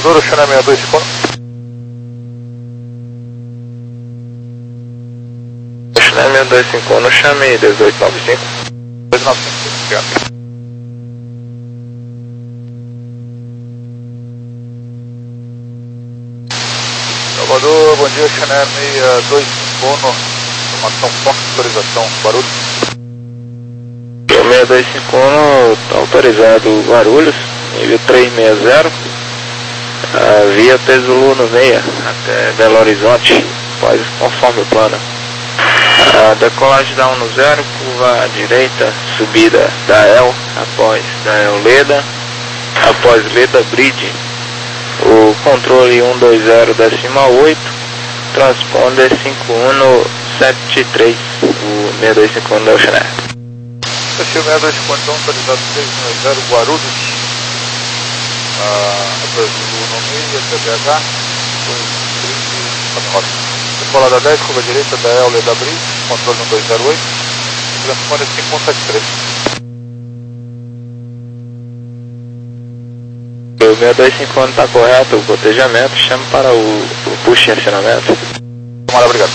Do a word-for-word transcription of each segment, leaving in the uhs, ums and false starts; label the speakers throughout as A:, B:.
A: Salvador, China sessenta e dois cinquenta.
B: China sessenta e dois cinquenta, chame dezoito noventa e cinco.
A: dois nove cinco, obrigado. Salvador, bom dia, China sessenta e dois cinquenta, informação forte, autorização, Guarulhos.
B: sessenta e dois cinquenta, está autorizado Guarulhos, nível trezentos e sessenta, uh, via Tesulu no meia, até Belo Horizonte, após conforme o plano. Uh, decolagem da um no zero, curva à direita, subida da El, após da El Leda, após Leda Bridge, o controle cento e vinte decimal oito, transponder cinco um sete três, o sessenta e dois cinquenta da Oceanair.
A: sessenta e dois cinquenta, autorizado trezentos e sessenta, Guarulhos, uh, Brasil no meio, T B H, decolada dez, curva direita da El Leda Bridge, controle cento e vinte oito, transponder cinco um sete três.
B: O sessenta e dois cinquenta está correto, o cotejamento, chame para o, o push em acionamento.
A: Tomara, obrigado.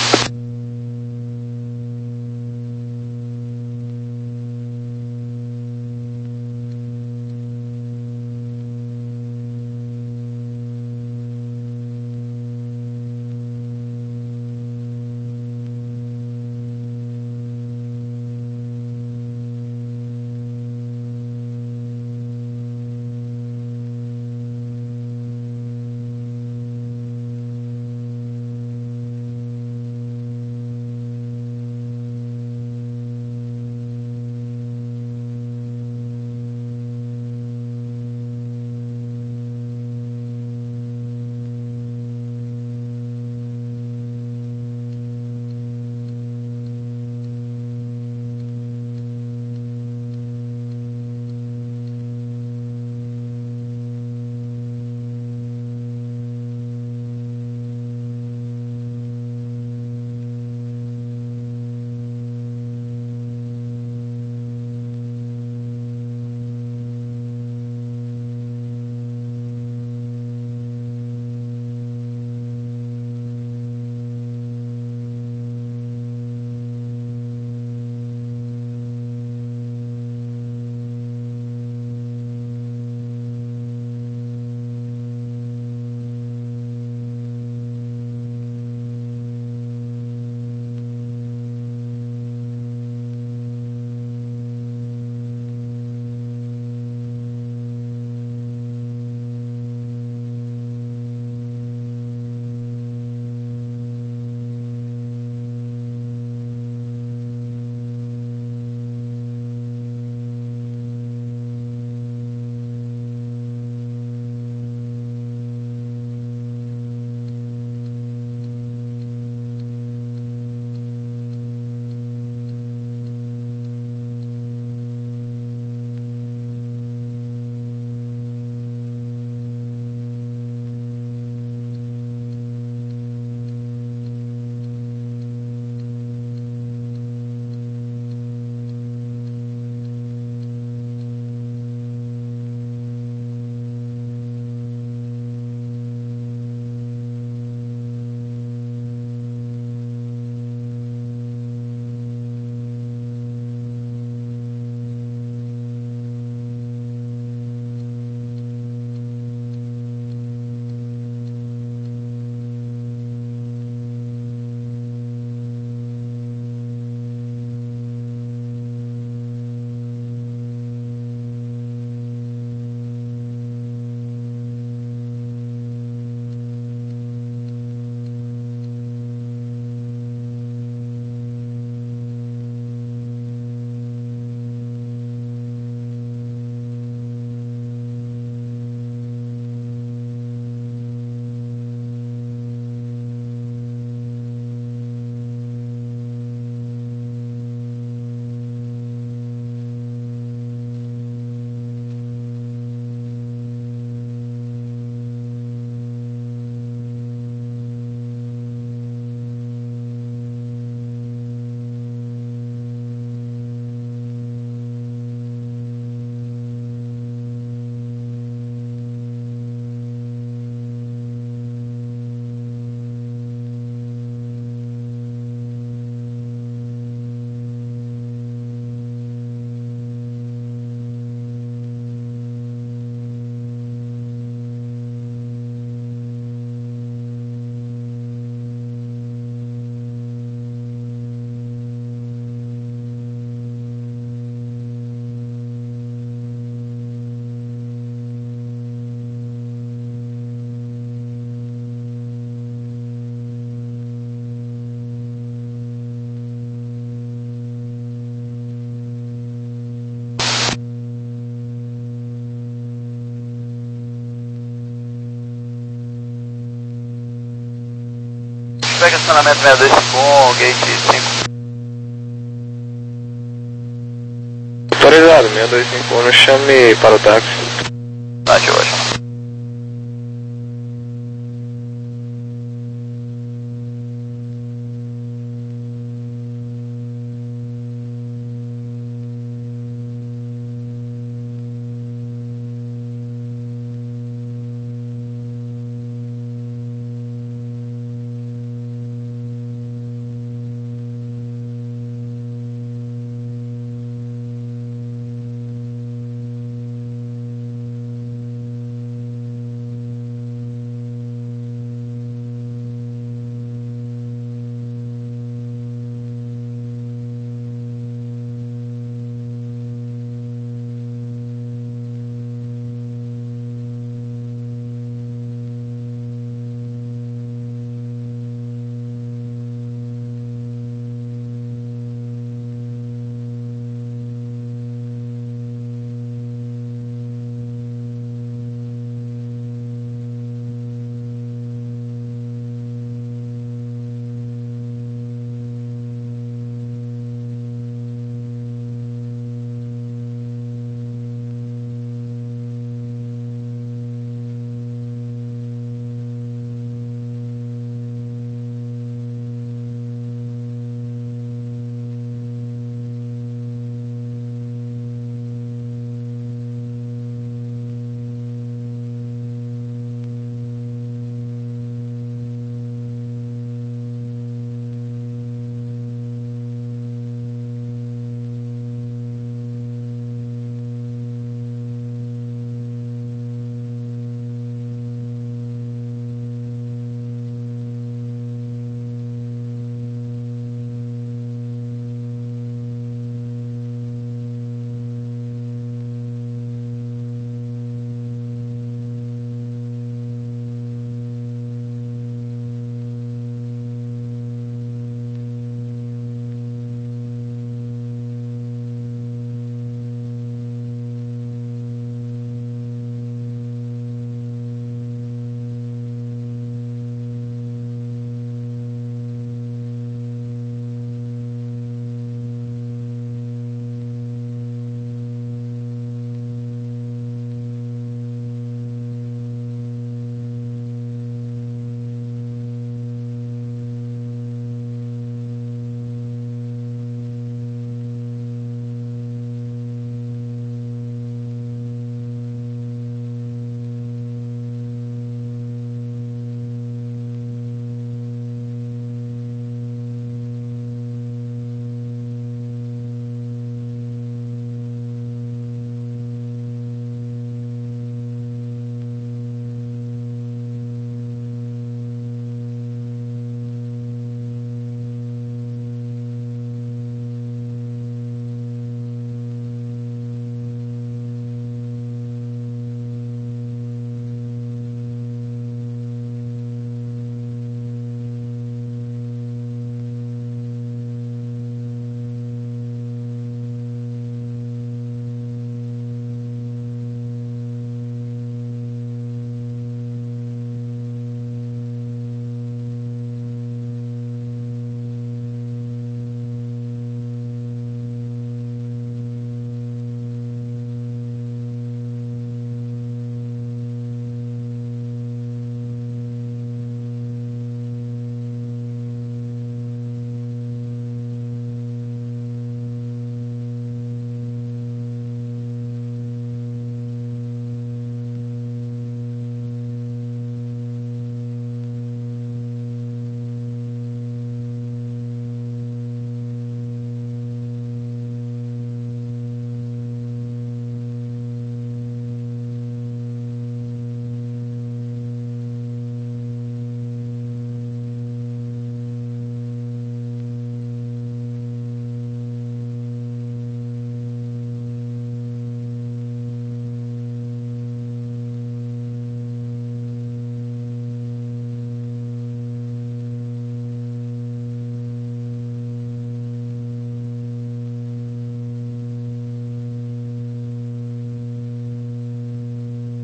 A: pega estacionamento seis dois cinco um, gate cinco.
B: Autorizado, seis dois cinco um, chame para o táxi.
A: Tá, de ótimo.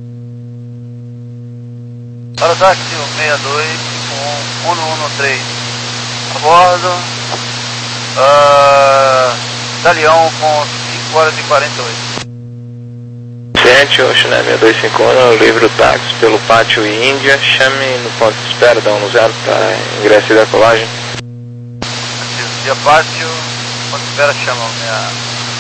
A: Para o táxi seis dois cinco um, um um três. A bordo, uh, Dalião com cinco horas e quarenta e oito.
B: Ciente, Ocean seis dois cinco um, livre o táxi pelo pátio e Índia, chame no ponto de espera, dá um no zero para ingresso e decolagem.
A: Via pátio, ponto de espera, chama minha...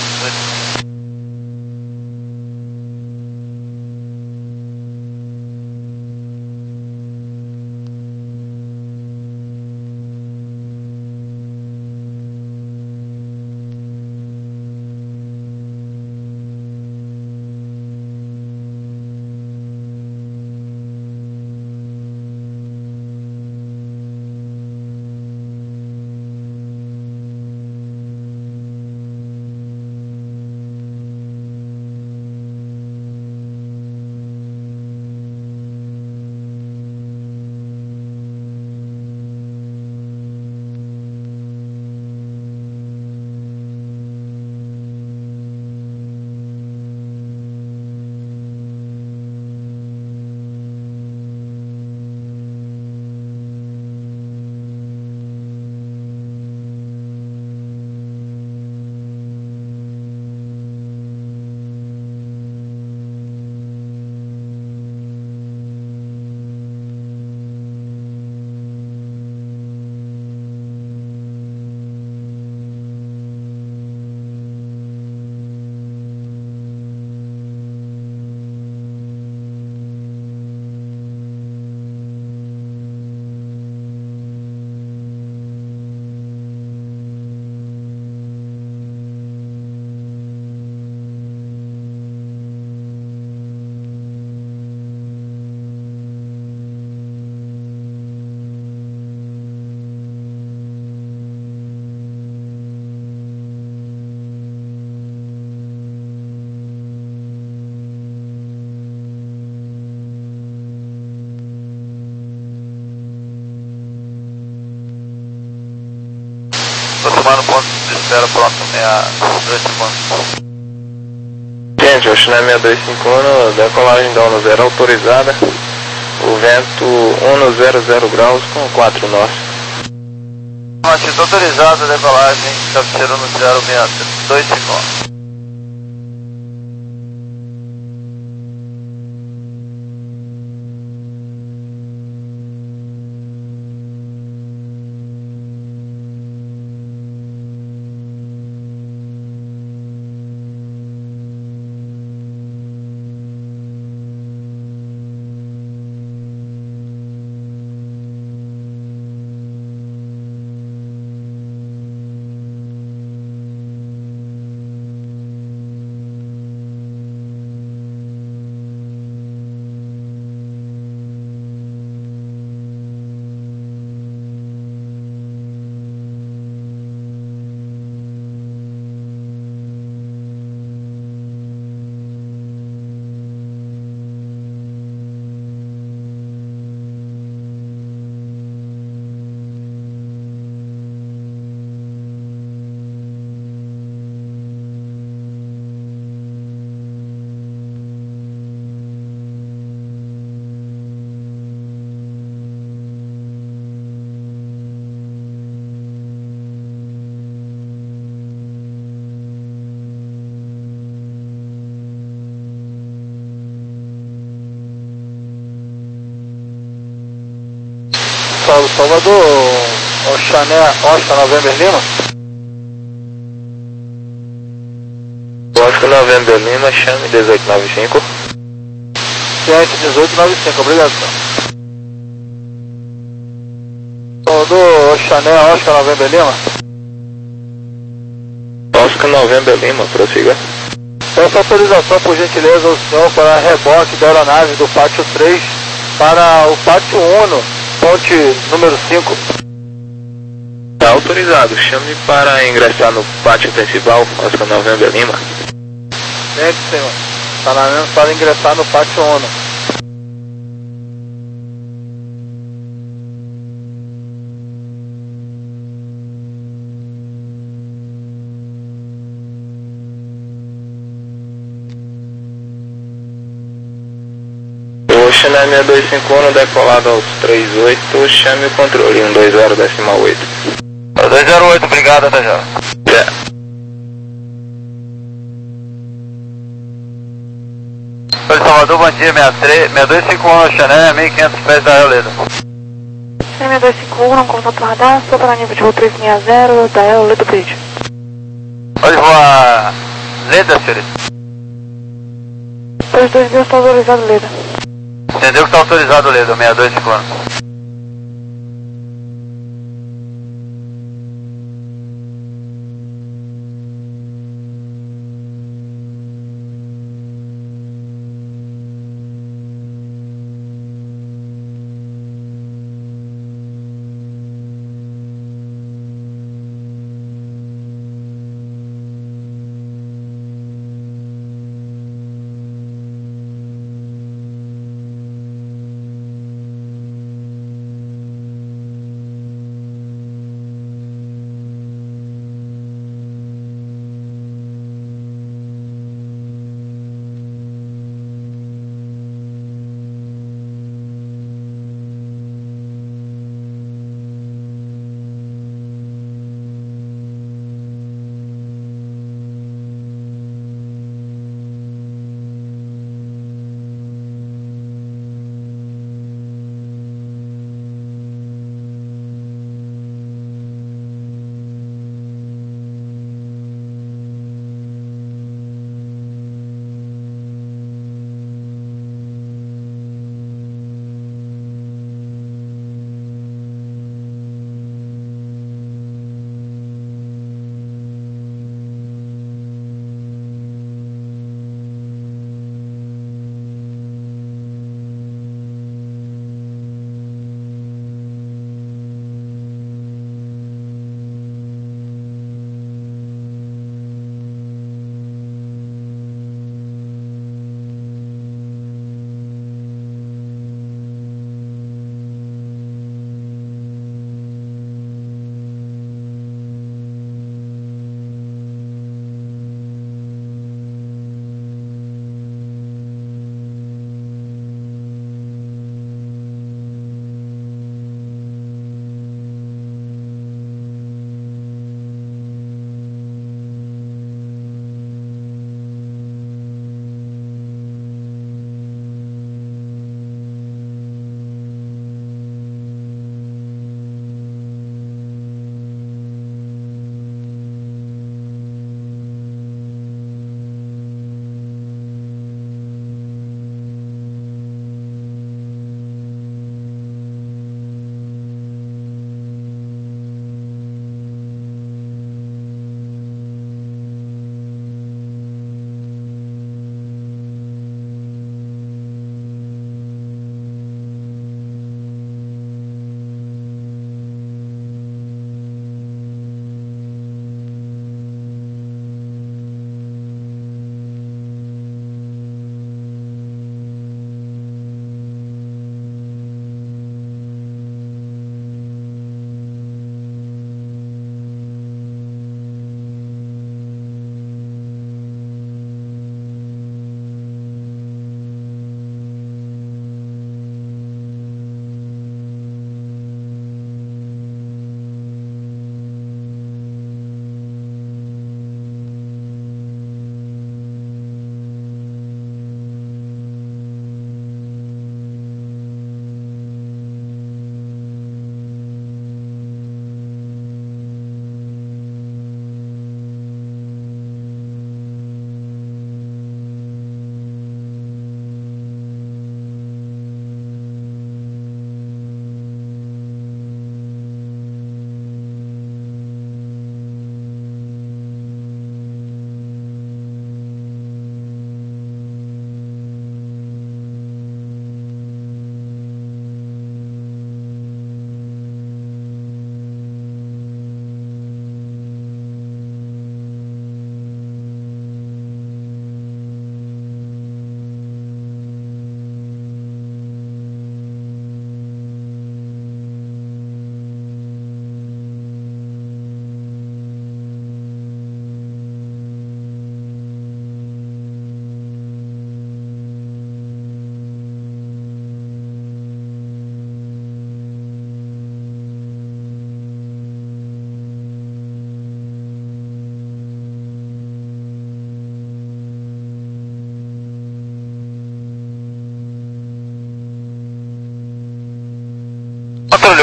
A: Vou tomar no ponto de espera próximo a dois segundos.
B: Gente, Ocean seis dois cinco um, decolagem da ONU zero autorizada, o vento um zero zero graus com quatro nós.
A: Altitude autorizada, decolagem, cabeceira no zero seis dois cinco um.
C: Salvador, Ocean Oscar November Lima.
B: Oscar November Lima, chame dezoito noventa e cinco.
C: Ciente dezoito noventa e cinco, obrigado, senhor. Salvador, Ocean Oscar November Lima.
B: Oscar November Lima, prossiga.
C: Peço autorização, por gentileza, ao senhor para reboque da aeronave do pátio três para o pátio um, ponte número cinco.
B: Está autorizado, chame para ingressar no pátio principal, Oscar November Lima.
C: Gente, senhor. Está na mesma para ingressar no pátio um.
B: Ocean Chennai seis dois cinco um, decolado aos trinta e oito, chame o controle um dois zero decimal oito.
A: dois zero oito, obrigado, até já.
B: É.
A: Oi, Salvador, bom dia, seis dois cinco um, Chennai, mil e quinhentos pés da Ledo.
D: seis dois cinco um, contato radar, só para nível de voo trezentos e sessenta, da Ledo Bridge.
A: Pode voar Leda, senhorita.
D: dois dois mil está autorizado Leda.
A: Entendeu que está autorizado Leda, seis dois cinco um.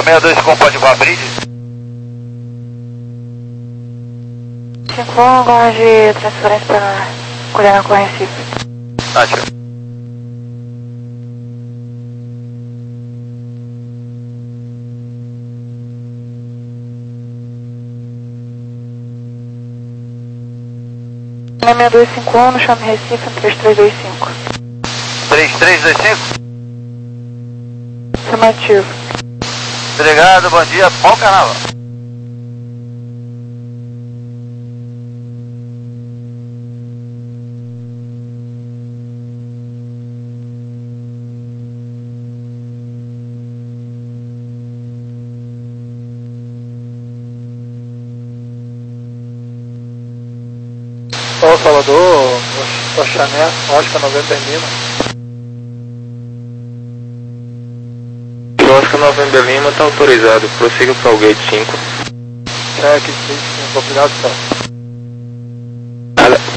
A: seis dois cinco um pode voar bridge?
D: cinco um, guarde transferência para Culiana com Recife.
A: Acho.
D: seis dois cinco um, no chame Recife, três três dois cinco.
A: três três dois cinco?
D: Afirmativo.
A: Obrigado, bom dia, bom carnaval.
C: Ô Salvador, Oxané, Oscar November Lima.
B: Oscar November Lima está autorizado, prossiga para o gate cinco.
C: Check, cinco, obrigado, Sal.
B: Nada.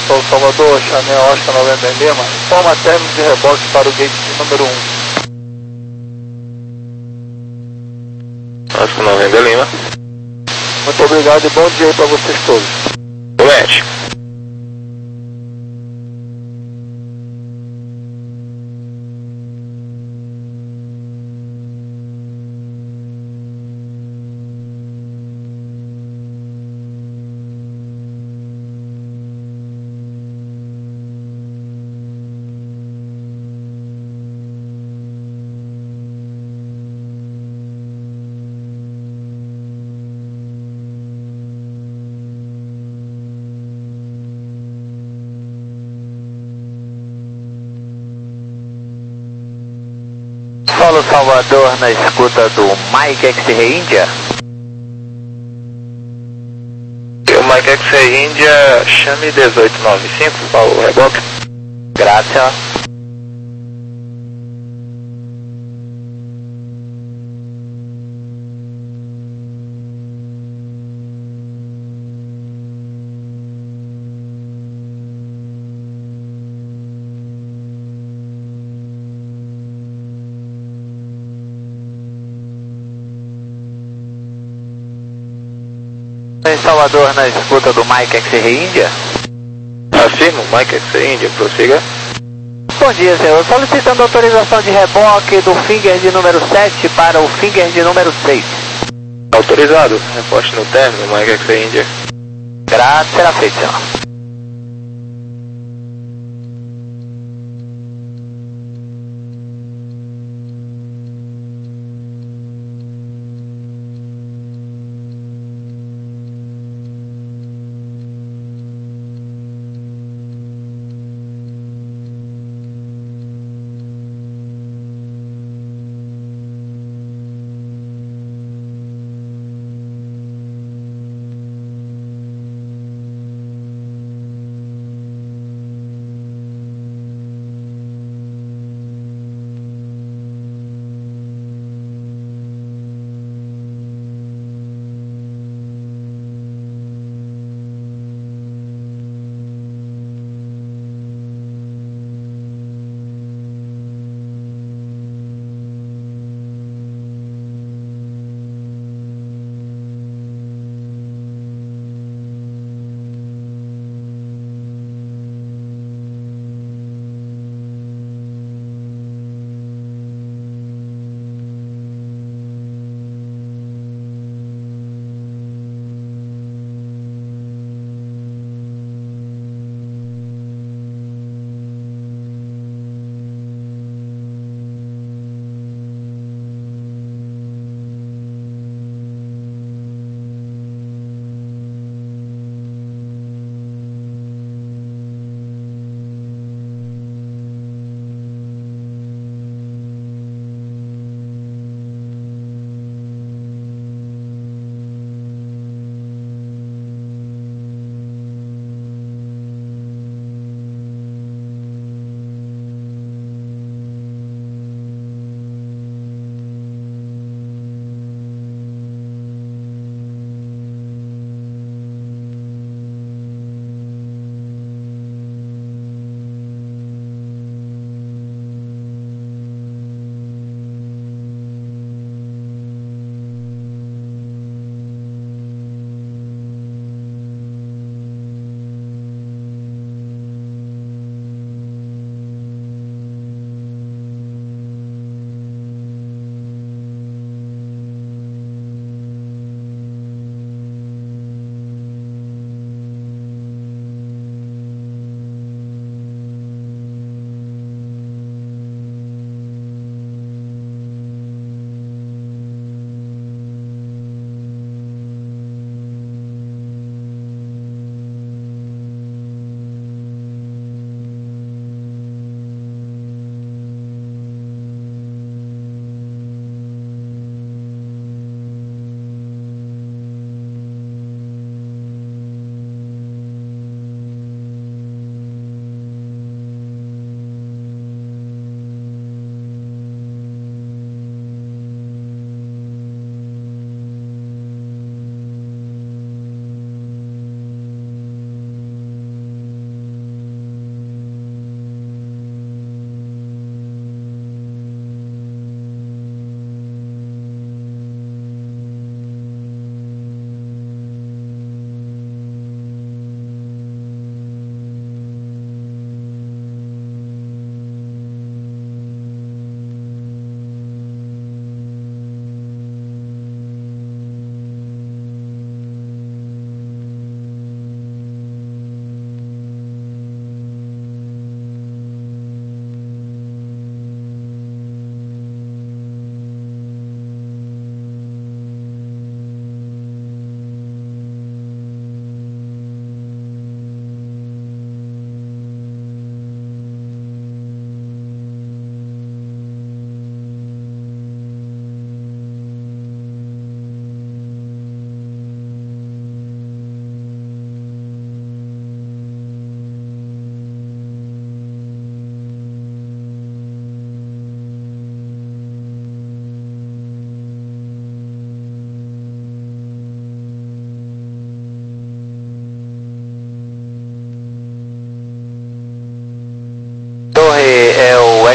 C: São Salvador, Chanel Oscar November Lima, informa término de reboque para o gate número um.
B: Oscar November Lima.
C: Muito obrigado e bom dia aí para vocês todos.
B: Doente.
C: Solo Salvador na escuta do Mike X-Ray India.
B: O Mike X-Ray India, chame dezoito noventa e cinco para o reboque.
C: Graças. Em Salvador na escuta do Mike X-Ray India.
B: Afirmo, Mike X-Ray India, prossiga.
C: Bom dia, senhor. Solicitando autorização de reboque do Finger de número sete para o Finger de número seis.
B: Autorizado, reposte no término, Mike X-Ray India.
C: Graças, será feito, senhor.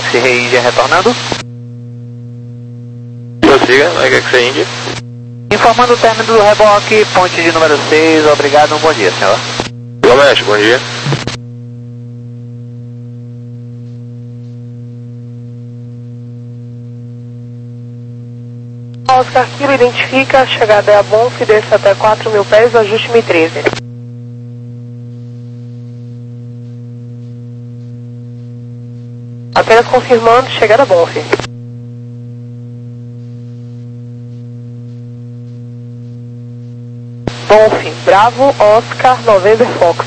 C: X Ray India retornando.
B: Prossiga, Mike X-Ray India.
C: Informando o término do reboque, ponte de número seis, obrigado, um bom dia, senhor.
B: Igualmente, bom dia.
D: Oscar Kilo identifica, a chegada é a Bonf, desce até quatro mil pés, ajuste M treze. Apenas confirmando, chegada Bonf. Bonf, Bravo, Oscar, November Fox.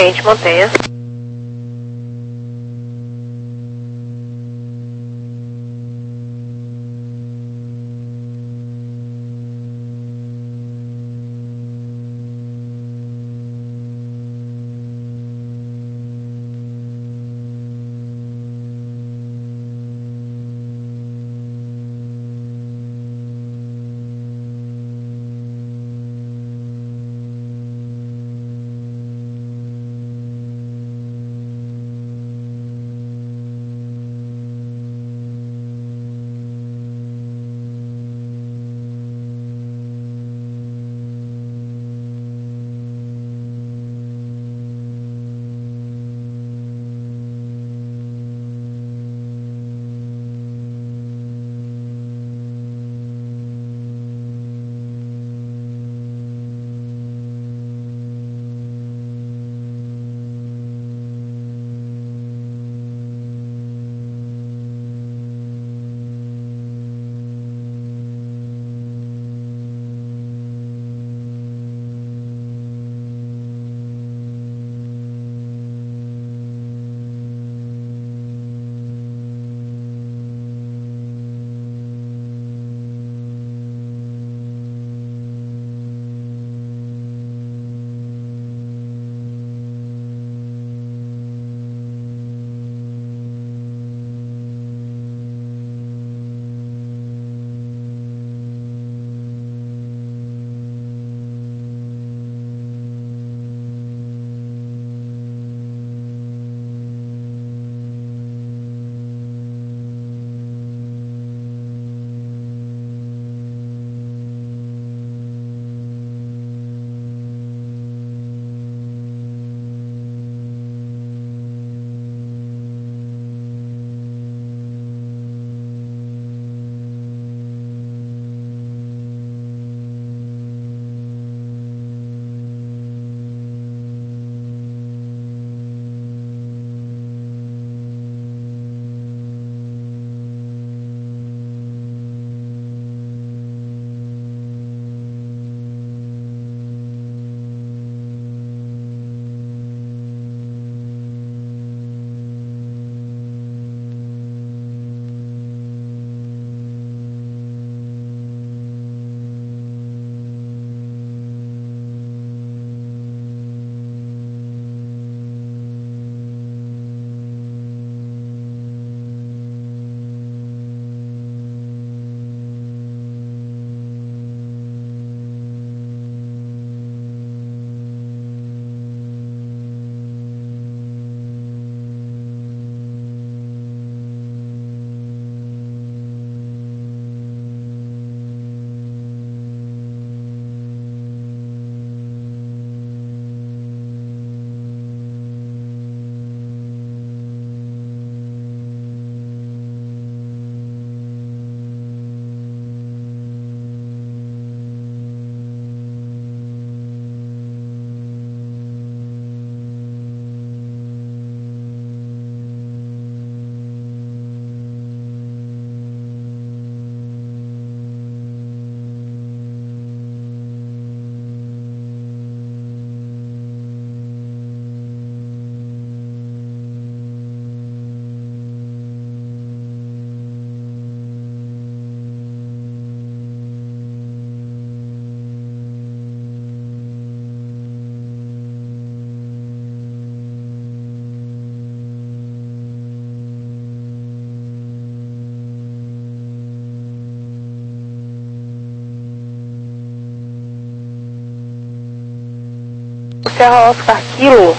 D: Oriente, mantenha. Serra Oscar Kilo.